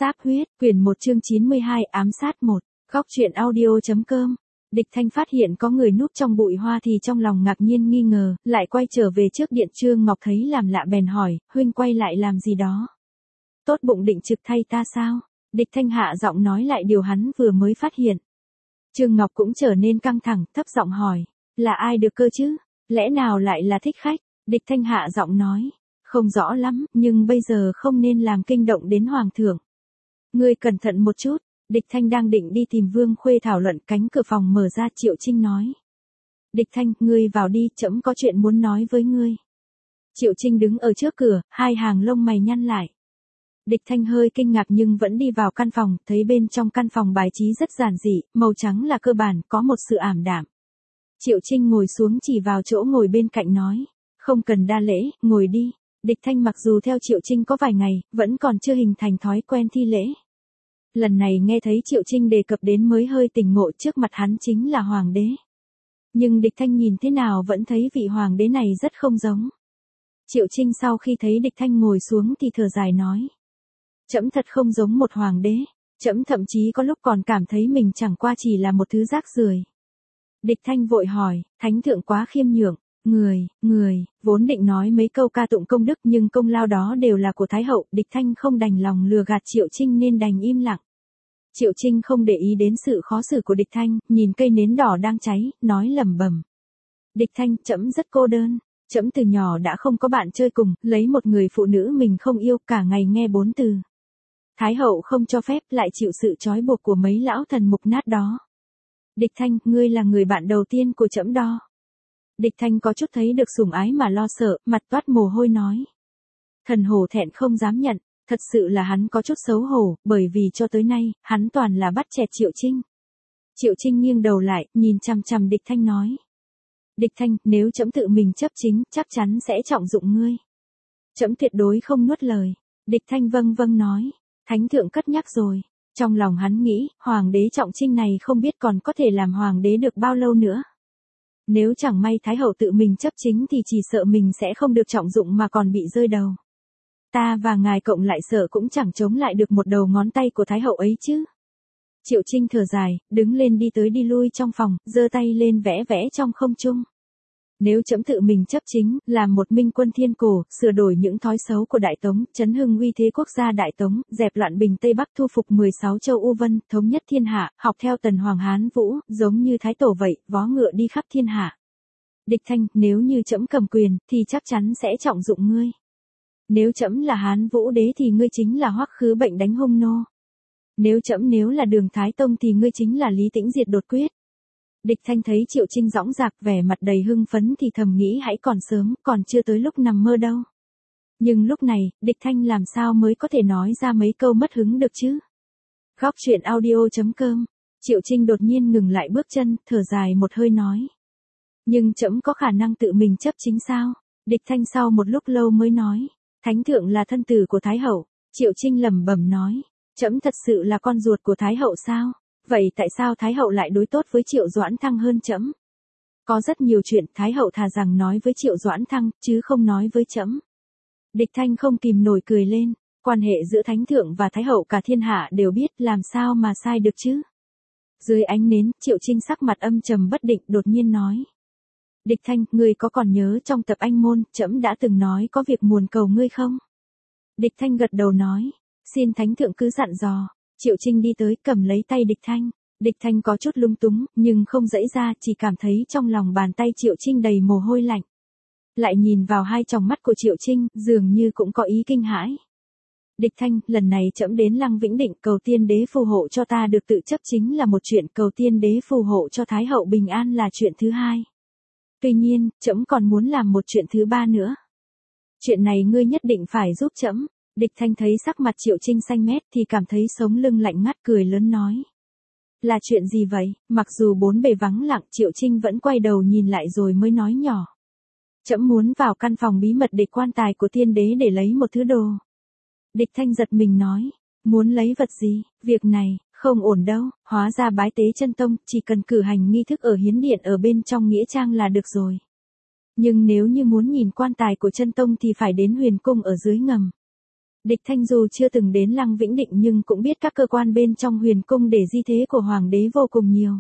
Sáp huyết, quyển 1 chương 92 ám sát 1, góc truyện audio.com. Địch Thanh phát hiện có người núp trong bụi hoa thì trong lòng ngạc nhiên nghi ngờ, lại quay trở về trước điện. Trương Ngọc thấy làm lạ bèn hỏi, huynh quay lại làm gì đó? Tốt bụng định trực thay ta sao? Địch Thanh hạ giọng nói lại điều hắn vừa mới phát hiện. Trương Ngọc cũng trở nên căng thẳng, thấp giọng hỏi, là ai được cơ chứ? Lẽ nào lại là thích khách? Địch Thanh hạ giọng nói, không rõ lắm, nhưng bây giờ không nên làm kinh động đến hoàng thượng. Ngươi cẩn thận một chút. Địch Thanh đang định đi tìm Vương Khuê thảo luận, cánh cửa phòng mở ra. Triệu Trinh nói, Địch Thanh, ngươi vào đi, trẫm có chuyện muốn nói với ngươi. Triệu Trinh đứng ở trước cửa, hai hàng lông mày nhăn lại. Địch Thanh hơi kinh ngạc nhưng vẫn đi vào căn phòng, thấy bên trong căn phòng bài trí rất giản dị, màu trắng là cơ bản, có một sự ảm đạm. Triệu Trinh ngồi xuống chỉ vào chỗ ngồi bên cạnh nói, không cần đa lễ, ngồi đi. Địch Thanh mặc dù theo Triệu Trinh có vài ngày, vẫn còn chưa hình thành thói quen thi lễ. Lần này nghe thấy Triệu Trinh đề cập đến mới hơi tỉnh ngộ, trước mặt hắn chính là hoàng đế. Nhưng Địch Thanh nhìn thế nào vẫn thấy vị hoàng đế này rất không giống. Triệu Trinh sau khi thấy Địch Thanh ngồi xuống thì thở dài nói, trẫm thật không giống một hoàng đế, trẫm thậm chí có lúc còn cảm thấy mình chẳng qua chỉ là một thứ rác rưởi. Địch Thanh vội hỏi, thánh thượng quá khiêm nhượng. Người, vốn định nói mấy câu ca tụng công đức nhưng công lao đó đều là của Thái hậu. Địch Thanh không đành lòng lừa gạt Triệu Trinh nên đành im lặng. Triệu Trinh không để ý đến sự khó xử của Địch Thanh, nhìn cây nến đỏ đang cháy, nói lẩm bẩm. Địch Thanh, trẫm rất cô đơn, trẫm từ nhỏ đã không có bạn chơi cùng, lấy một người phụ nữ mình không yêu, cả ngày nghe 4 từ. Thái hậu không cho phép, lại chịu sự trói buộc của mấy lão thần mục nát đó. Địch Thanh, ngươi là người bạn đầu tiên của trẫm đó. Địch Thanh có chút thấy được sủng ái mà lo sợ, mặt toát mồ hôi nói. Thần hổ thẹn không dám nhận, thật sự là hắn có chút xấu hổ, bởi vì cho tới nay, hắn toàn là bắt chẹt Triệu Trinh. Triệu Trinh nghiêng đầu lại, nhìn chằm chằm Địch Thanh nói. Địch Thanh, nếu trẫm tự mình chấp chính, chắc chắn sẽ trọng dụng ngươi. Trẫm tuyệt đối không nuốt lời. Địch Thanh vâng nói, thánh thượng cất nhắc rồi. Trong lòng hắn nghĩ, hoàng đế trọng trinh này không biết còn có thể làm hoàng đế được bao lâu nữa. Nếu chẳng may Thái hậu tự mình chấp chính thì chỉ sợ mình sẽ không được trọng dụng mà còn bị rơi đầu. Ta và ngài cộng lại sợ cũng chẳng chống lại được một đầu ngón tay của Thái hậu ấy chứ. Triệu Trinh thở dài, đứng lên đi tới đi lui trong phòng, giơ tay lên vẽ vẽ trong không trung. Nếu trẫm tự mình chấp chính, làm một minh quân thiên cổ, sửa đổi những thói xấu của Đại Tống, chấn hưng uy thế quốc gia Đại Tống, dẹp loạn Bình Tây Bắc, thu phục 16 châu U Vân, thống nhất thiên hạ, học theo Tần Hoàng Hán Vũ, giống như Thái Tổ vậy, vó ngựa đi khắp thiên hạ. Địch Thanh, nếu như trẫm cầm quyền, thì chắc chắn sẽ trọng dụng ngươi. Nếu trẫm là Hán Vũ đế thì ngươi chính là Hoắc Khứ Bệnh đánh Hung nô. Nếu là Đường Thái Tông thì ngươi chính là Lý Tĩnh diệt đột quyết. Địch Thanh thấy Triệu Trinh dõng dạc vẻ mặt đầy hưng phấn thì thầm nghĩ hãy còn sớm, còn chưa tới lúc nằm mơ đâu. Nhưng lúc này, Địch Thanh làm sao mới có thể nói ra mấy câu mất hứng được chứ? Góc truyện audio.com. Triệu Trinh đột nhiên ngừng lại bước chân, thở dài một hơi nói. Nhưng trẫm có khả năng tự mình chấp chính sao? Địch Thanh sau một lúc lâu mới nói. Thánh thượng là thân tử của Thái hậu. Triệu Trinh lẩm bẩm nói. Trẫm thật sự là con ruột của Thái hậu sao? Vậy tại sao Thái hậu lại đối tốt với Triệu Doãn Thăng hơn trẫm? Có rất nhiều chuyện Thái hậu thà rằng nói với Triệu Doãn Thăng, chứ không nói với trẫm. Địch Thanh không kìm nổi cười lên, quan hệ giữa Thánh thượng và Thái hậu cả thiên hạ đều biết, làm sao mà sai được chứ? Dưới ánh nến, Triệu Trinh sắc mặt âm trầm bất định, đột nhiên nói. Địch Thanh, ngươi có còn nhớ trong tập Anh môn, trẫm đã từng nói có việc muốn cầu ngươi không? Địch Thanh gật đầu nói, xin Thánh thượng cứ dặn dò. Triệu Trinh đi tới, cầm lấy tay Địch Thanh. Địch Thanh có chút lung túng, nhưng không giãy ra, chỉ cảm thấy trong lòng bàn tay Triệu Trinh đầy mồ hôi lạnh. Lại nhìn vào hai tròng mắt của Triệu Trinh, dường như cũng có ý kinh hãi. Địch Thanh, lần này trẫm đến Lăng Vĩnh Định, cầu tiên đế phù hộ cho ta được tự chấp chính là một chuyện, cầu tiên đế phù hộ cho Thái hậu bình an là chuyện thứ hai. Tuy nhiên, trẫm còn muốn làm một chuyện thứ ba nữa. Chuyện này ngươi nhất định phải giúp trẫm. Địch Thanh thấy sắc mặt Triệu Trinh xanh mét thì cảm thấy sống lưng lạnh ngắt, cười lớn nói. Là chuyện gì vậy? Mặc dù bốn bề vắng lặng, Triệu Trinh vẫn quay đầu nhìn lại rồi mới nói nhỏ. Trẫm muốn vào căn phòng bí mật để quan tài của tiên đế để lấy một thứ đồ. Địch Thanh giật mình nói. Muốn lấy vật gì? Việc này, không ổn đâu, hóa ra bái tế chân tông, chỉ cần cử hành nghi thức ở hiến điện ở bên trong nghĩa trang là được rồi. Nhưng nếu như muốn nhìn quan tài của chân tông thì phải đến huyền cung ở dưới ngầm. Địch Thanh dù chưa từng đến Lăng Vĩnh Định nhưng cũng biết các cơ quan bên trong huyền cung để di thế của hoàng đế vô cùng nhiều.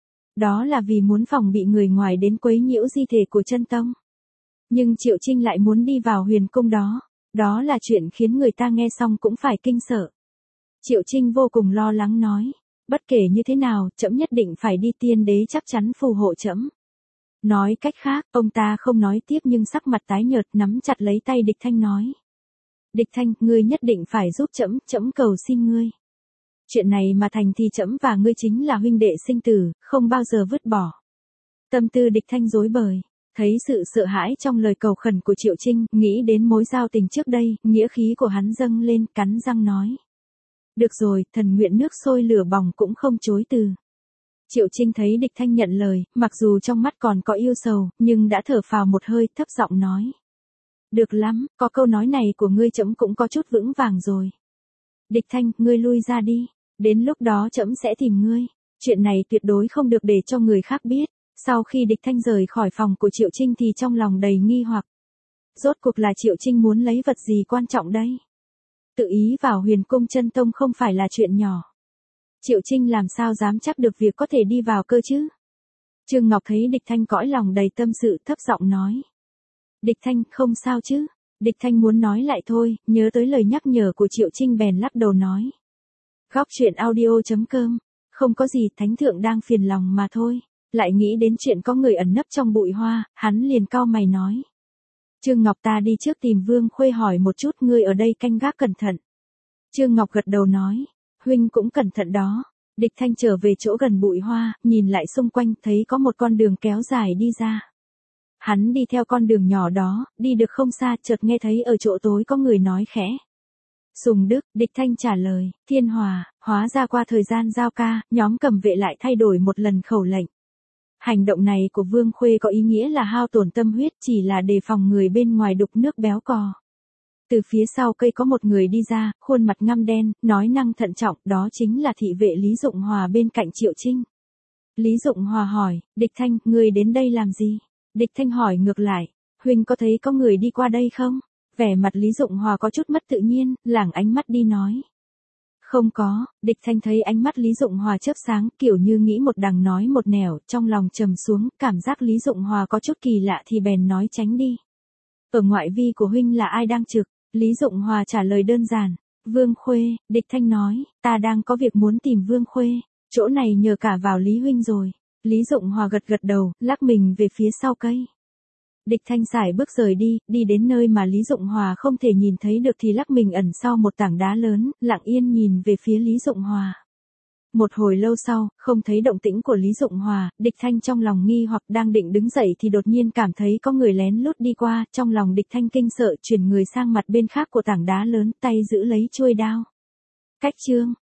Đó là vì muốn phòng bị người ngoài đến quấy nhiễu di thể của chân tông. Nhưng Triệu Trinh lại muốn đi vào huyền cung đó. Đó là chuyện khiến người ta nghe xong cũng phải kinh sợ. Triệu Trinh vô cùng lo lắng nói. Bất kể như thế nào, trẫm nhất định phải đi, tiên đế chắc chắn phù hộ trẫm. Nói cách khác, ông ta không nói tiếp nhưng sắc mặt tái nhợt nắm chặt lấy tay Địch Thanh nói. Địch Thanh, ngươi nhất định phải giúp trẫm, trẫm cầu xin ngươi. Chuyện này mà thành thì trẫm và ngươi chính là huynh đệ sinh tử, không bao giờ vứt bỏ. Tâm tư Địch Thanh rối bời, thấy sự sợ hãi trong lời cầu khẩn của Triệu Trinh, nghĩ đến mối giao tình trước đây, nghĩa khí của hắn dâng lên, cắn răng nói. Được rồi, thần nguyện nước sôi lửa bỏng cũng không chối từ. Triệu Trinh thấy Địch Thanh nhận lời, mặc dù trong mắt còn có yêu sầu, nhưng đã thở phào một hơi, thấp giọng nói. Được lắm, có câu nói này của ngươi trẫm cũng có chút vững vàng rồi. Địch Thanh, ngươi lui ra đi, đến lúc đó trẫm sẽ tìm ngươi. Chuyện này tuyệt đối không được để cho người khác biết. Sau khi Địch Thanh rời khỏi phòng của Triệu Trinh thì trong lòng đầy nghi hoặc. Rốt cuộc là Triệu Trinh muốn lấy vật gì quan trọng đây? Tự ý vào huyền cung chân tông không phải là chuyện nhỏ. Triệu Trinh làm sao dám chắc được việc có thể đi vào cơ chứ? Trương Ngọc thấy Địch Thanh cõi lòng đầy tâm sự thấp giọng nói. Địch Thanh, không sao chứ? Địch Thanh muốn nói lại thôi, nhớ tới lời nhắc nhở của Triệu Trinh bèn lắc đầu nói. Góc truyện audio.com, không có gì, thánh thượng đang phiền lòng mà thôi. Lại nghĩ đến chuyện có người ẩn nấp trong bụi hoa, hắn liền cau mày nói. Trương Ngọc, ta đi trước tìm Vương Khuê hỏi một chút, ngươi ở đây canh gác cẩn thận. Trương Ngọc gật đầu nói. Huynh cũng cẩn thận đó. Địch Thanh trở về chỗ gần bụi hoa, nhìn lại xung quanh thấy có một con đường kéo dài đi ra. Hắn đi theo con đường nhỏ đó, đi được không xa, chợt nghe thấy ở chỗ tối có người nói khẽ. Sùng Đức, Địch Thanh trả lời, Thiên Hòa, hóa ra qua thời gian giao ca, nhóm Cầm Vệ lại thay đổi một lần khẩu lệnh. Hành động này của Vương Khuê có ý nghĩa là hao tổn tâm huyết, chỉ là đề phòng người bên ngoài đục nước béo cò. Từ phía sau cây có một người đi ra, khuôn mặt ngăm đen, nói năng thận trọng, đó chính là thị vệ Lý Dụng Hòa bên cạnh Triệu Trinh. Lý Dụng Hòa hỏi, Địch Thanh, ngươi đến đây làm gì? Địch Thanh hỏi ngược lại, huynh có thấy có người đi qua đây không? Vẻ mặt Lý Dụng Hòa có chút mất tự nhiên, lảng ánh mắt đi nói. Không có. Địch Thanh thấy ánh mắt Lý Dụng Hòa chớp sáng, kiểu như nghĩ một đằng nói một nẻo, trong lòng trầm xuống, cảm giác Lý Dụng Hòa có chút kỳ lạ thì bèn nói tránh đi. Ở ngoại vi của huynh là ai đang trực? Lý Dụng Hòa trả lời đơn giản. Vương Khuê. Địch Thanh nói, ta đang có việc muốn tìm Vương Khuê, chỗ này nhờ cả vào Lý huynh rồi. Lý Dụng Hòa gật gật đầu, lắc mình về phía sau cây. Địch Thanh sải bước rời đi, đi đến nơi mà Lý Dụng Hòa không thể nhìn thấy được thì lắc mình ẩn sau một tảng đá lớn, lặng yên nhìn về phía Lý Dụng Hòa. Một hồi lâu sau, không thấy động tĩnh của Lý Dụng Hòa, Địch Thanh trong lòng nghi hoặc đang định đứng dậy thì đột nhiên cảm thấy có người lén lút đi qua, trong lòng Địch Thanh kinh sợ chuyển người sang mặt bên khác của tảng đá lớn, tay giữ lấy chuôi đao. Cách chương